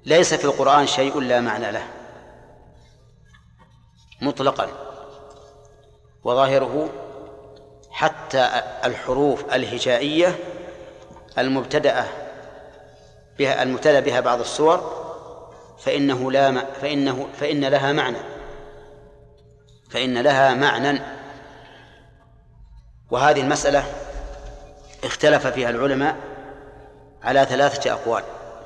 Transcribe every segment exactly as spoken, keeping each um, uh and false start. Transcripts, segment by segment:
ليس في القرآن شيء لا معنى له مطلقا، وظاهره حتى الحروف الهجائية المبتدأة بها المبتدأ بها بعض السور فإنه لا فإنه فإن لها معنى فإن لها معنى وهذه المسألة اختلف فيها العلماء على ثلاثة أقوال.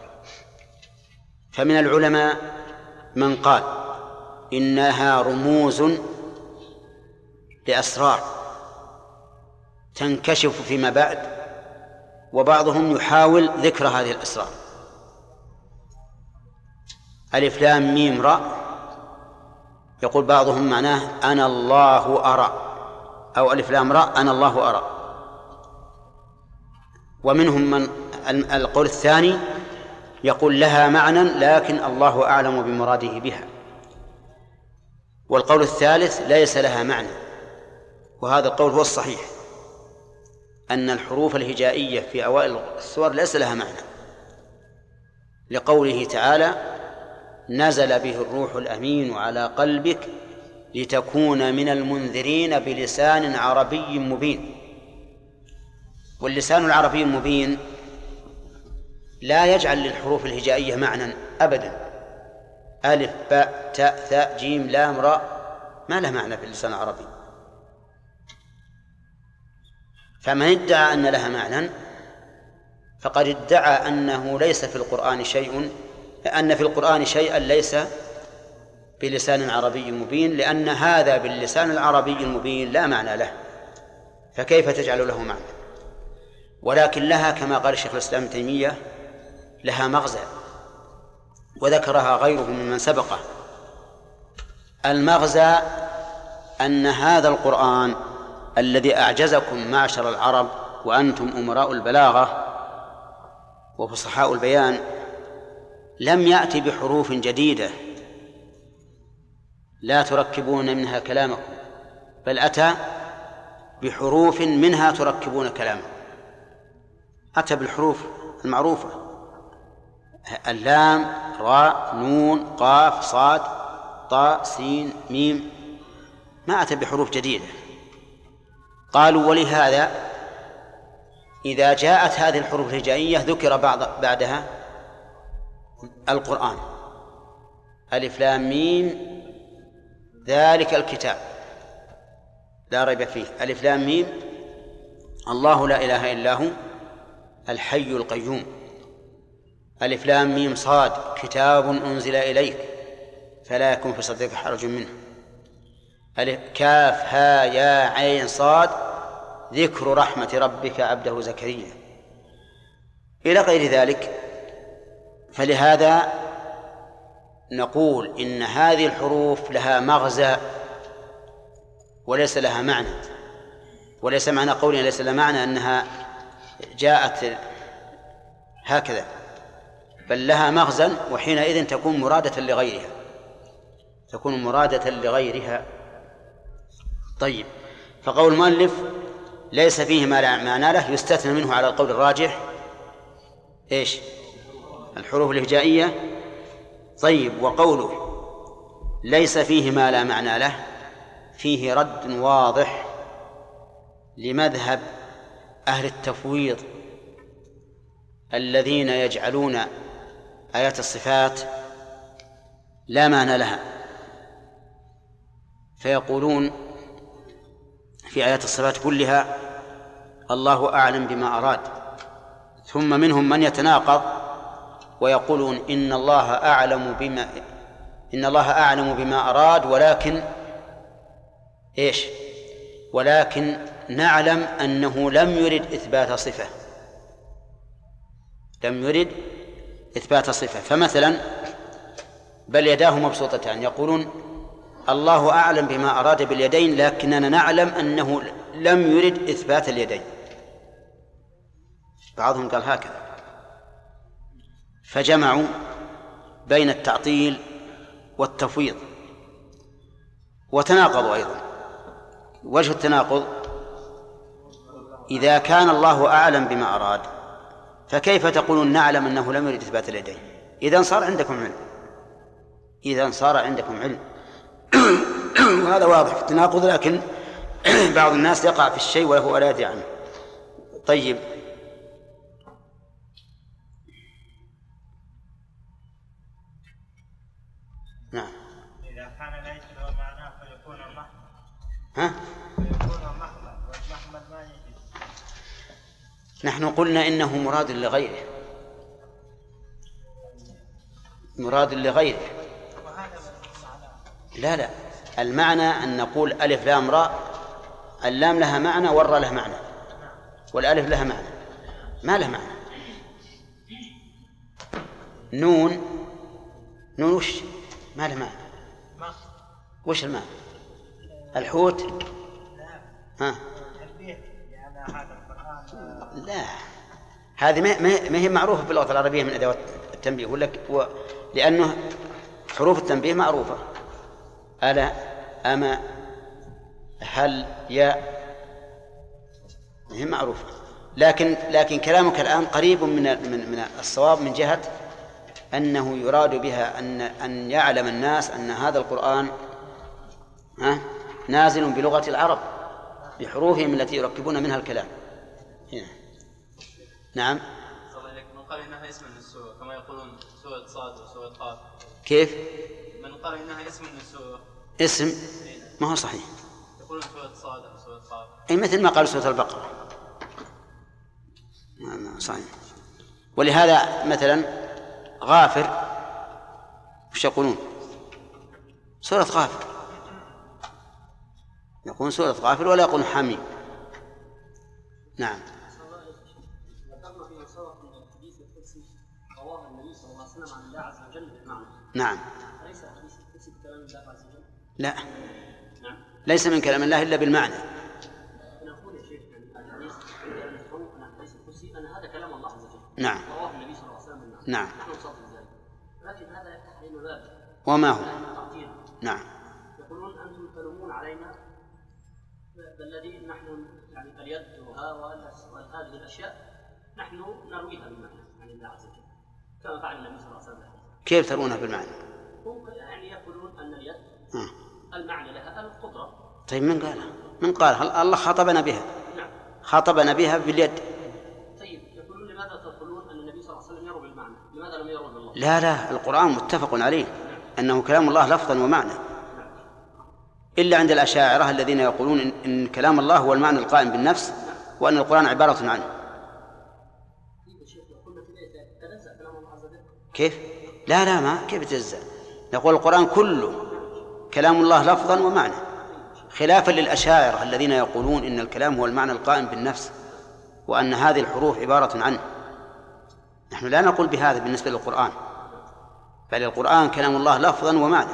فمن العلماء من قال إنها رموز لأسرار تنكشف فيما بعد، وبعضهم يحاول ذكر هذه الأسرار. ألف لام ميم راء يقول بعضهم معناه أنا الله أرى، أو ألف لام راء أنا الله أرى. ومنهم من القول الثاني يقول لها معنى لكن الله أعلم بمراده بها. والقول الثالث ليس لها معنى، وهذا القول هو الصحيح، أن الحروف الهجائية في أوائل السور ليس لها معنى، لقوله تعالى نزل به الروح الأمين على قلبك لتكون من المنذرين بلسان عربي مبين. واللسان العربي المبين لا يجعل للحروف الهجائية معنى أبدا. ألف باء تاء ثاء جيم لام راء ما له معنى في اللسان العربي. فمن ادعى أن لها معنى فقد ادعى أنه ليس في القرآن شيء أن في القرآن شيئا ليس بلسان عربي مبين، لأن هذا باللسان العربي المبين لا معنى له، فكيف تجعل له معنى؟ ولكن لها كما قال الشيخ الإسلام ابن تيمية لها مغزى، وذكرها غيره ممن سبقه. المغزى أن هذا القرآن الذي أعجزكم معشر العرب وأنتم أمراء البلاغة وفصحاء البيان لم يأتي بحروف جديدة لا تركبون منها كلامكم، بل أتى بحروف منها تركبون كلامكم. أتى بالحروف المعروفة اللام راء نون قاف صاد طاء سين ميم، ما أتى بحروف جديدة. قالوا ولهذا إذا جاءت هذه الحروف الهجائية ذكر بعض بعدها القرآن ألف لام ميم ذلك الكتاب لا ريب فيه، ألف لام ميم الله لا إله إلا هو الحي القيوم، ألف لام ميم صاد كتاب أنزل إليك فلا يكون في صدرك حرج منه، ألف كاف ها يا عين صاد ذكر رحمة ربك عبده زكريا إلى غير ذلك. فلهذا نقول إن هذه الحروف لها مغزى وليس لها معنى، وليس معنى قولنا ليس لها معنى أنها جاءت هكذا، بل لها مغزى، وحينئذ تكون مرادة لغيرها تكون مرادة لغيرها. طيب، فقول المؤلف ليس فيه ما لا معنى له يستثنى منه على القول الراجح إيش؟ الحروف الهجائية. طيب، وقوله ليس فيه ما لا معنى له فيه رد واضح لمذهب أهل التفويض الذين يجعلون آيات الصفات لا معنى لها، فيقولون في آيات الصفات كلها الله أعلم بما أراد، ثم منهم من يتناقض ويقولون إن الله أعلم بما إن الله أعلم بما أراد ولكن إيش ولكن نعلم أنه لم يرد إثبات صفة لم يرد إثبات صفة. فمثلا بل يداه مبسوطتان، يقولون الله أعلم بما أراد باليدين لكننا نعلم أنه لم يرد إثبات اليدين. بعضهم قال هكذا، فجمعوا بين التعطيل والتفويض وتناقضوا أيضا. وجه التناقض إذا كان الله أعلم بما أراد فكيف تقولون نعلم أنه لم يرد إثبات اليدين؟ إذن صار عندكم علم، إذن صار عندكم علم. وهذا واضح في التناقض، لكن بعض الناس يقع في الشيء وهو لا يدري عنه. طيب، نعم. إذا كان ليس له معناه فيكون المحمد. ها؟ فيكون المحمد، والمحمد ما يجي. نحن قلنا إنه مراد لغيره، مراد لغيره. لا لا، المعنى أن نقول ألف لام راء، اللام لها معنى والراء له معنى، والألف لها معنى، ما له معنى. نون، نون وش ما له معنى؟ وش المعنى؟ الحوت. ها؟ لا، هذه ما هي معروفة في اللغة العربية من أدوات التنبيه، ولا لأنه حروف التنبيه معروفة، ألا، أما، هل، يا، هي معروفة. لكن لكن كلامك الآن قريب من من من الصواب من جهة أنه يراد بها أن أن يعلم الناس أن هذا القرآن ها نازل بلغة العرب بحروفهم التي يركبون منها الكلام. هنا. نعم. من قال إنها اسم للسورة كما يقولون سورة صاد وسورة قاف. كيف؟ من قال إنها اسم للسورة. اسم؟ ما هو صحيح. يقولون سورة صاد أو سورة قاف. أي مثل ما قال سورة البقرة. صحيح. ولهذا مثلا غافر وش يقولون؟ سورة غافر، يقولون سورة غافر ولا يقولون حميم. نعم. نعم. لا، ليس من كلام الله إلا بالمعنى. نعم. نعم. وما هو؟ نعم. يقولون أنتم تلومون علينا بالذي نحن يعني اليد وهذه الأشياء نحن نرويها بالمعنى عن الله عز وجل كما فعل النبي صلى الله عليه وسلم. كيف ترونها بالمعنى؟ هم يعني يقولون أن اليد آه. المعنى لها القدرة. طيب من قالها؟ من قالها؟ الله خاطبنا بها. نعم. خاطبنا بها باليد. طيب يقولون لماذا تقولون أن النبي صلى الله عليه وسلم يروي بالمعنى؟ لماذا لم يروي بالله؟ لا لا، القرآن متفق عليه أنه كلام الله لفظا ومعنى، إلا عند الأشاعرة الذين يقولون إن كلام الله هو المعنى القائم بالنفس وأن القرآن عبارة عنه. كيف؟ لا لا، ما كيف يتجزأ؟ نقول القرآن كله كلام الله لفظا ومعنى، خلافا للأشاعرة الذين يقولون إن الكلام هو المعنى القائم بالنفس وأن هذه الحروف عبارة عنه. نحن لا نقول بهذا بالنسبة للقرآن، بل القرآن كلام الله لفظا ومعنى.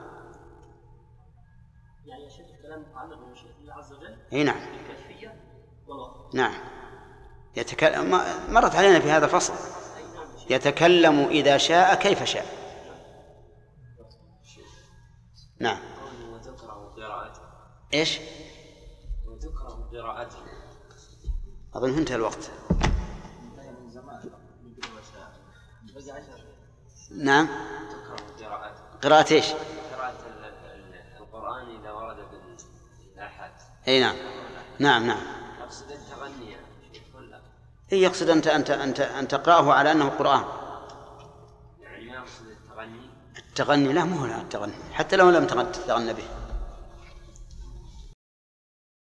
يعني يا شيخ كلام متعلق بمشيئة الله عز وجل. اي نعم. بالكيفية والوقت. نعم. يتكلم، مرت علينا في هذا الفصل، يتكلم إذا شاء كيف شاء. نعم. وتكره قراءته. ايش؟ وتكره قراءته. أظن انتهى الوقت. نعم. تكره قراءته. قراءة ايش؟ قراءة القرآن إذا ورد بالآحاد. اي نعم. نعم نعم. أقصد التغني كله. إيه يقصد أنت أنت أنت أن تقرأه على أنه قرآن. يعني ما أقصد التغني. التغني لا، مو هو التغني، حتى لو لم تغني به.